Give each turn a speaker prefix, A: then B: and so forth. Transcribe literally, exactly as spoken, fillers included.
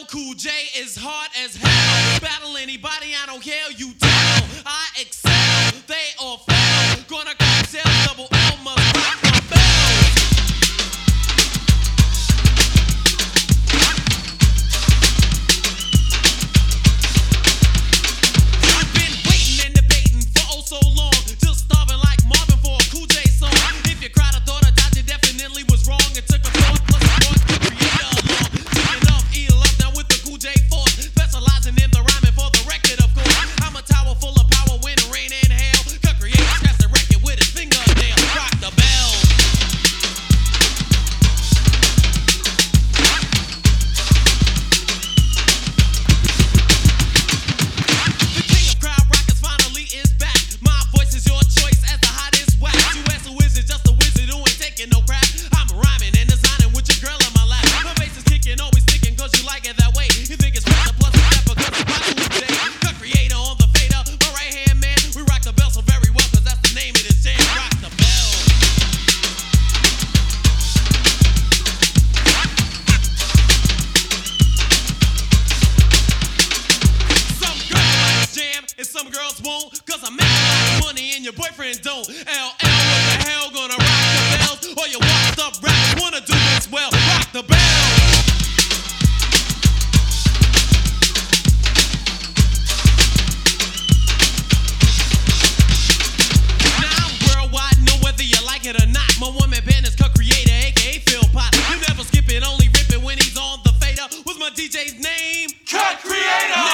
A: L Cool J is hard as hell. Battle anybody, I don't care, you tell. I excel, they all fail. Gonna crack sales, double L must rock my bells. I've been waiting and debating for oh so long, just starving like Marvin for a Cool J song. If you cried, I thought I died, you definitely was wrong. It took a thought plus a thought to create a along. Speaking of E love, now with the Cool J force, specializing in the rhyming for the record, of course. I'm a tower full of power, wind, rain, and hail. Could create, scratch the record with his fingernail. Rock the bell. The king of crowd rockers finally is back. My voice is your choice as the hottest wax. You as a wizard, just a wizard who ain't taking no crap. I'm rhyming and designing with your girl in my lap. My bass is kicking, always sticking, cause you like it that way. You think it's pressure plus a step because it's my Cool J. The creator on the fader, my right hand man. We rock the bell so very well, cause that's the name of this jam. Rock the bell. Some girls like this jam and some girls won't, cause I make a lot of money and your boyfriend don't. L L, what the hell, gonna rock the bells? All your washed up rappers wanna do this well. Rock the bell. Now I'm worldwide, know whether you like it or not. My woman band is co-creator, aka Phil Pot. You never skip it, only rip it when he's on the fader. What's my D J's name?
B: Cut Creator!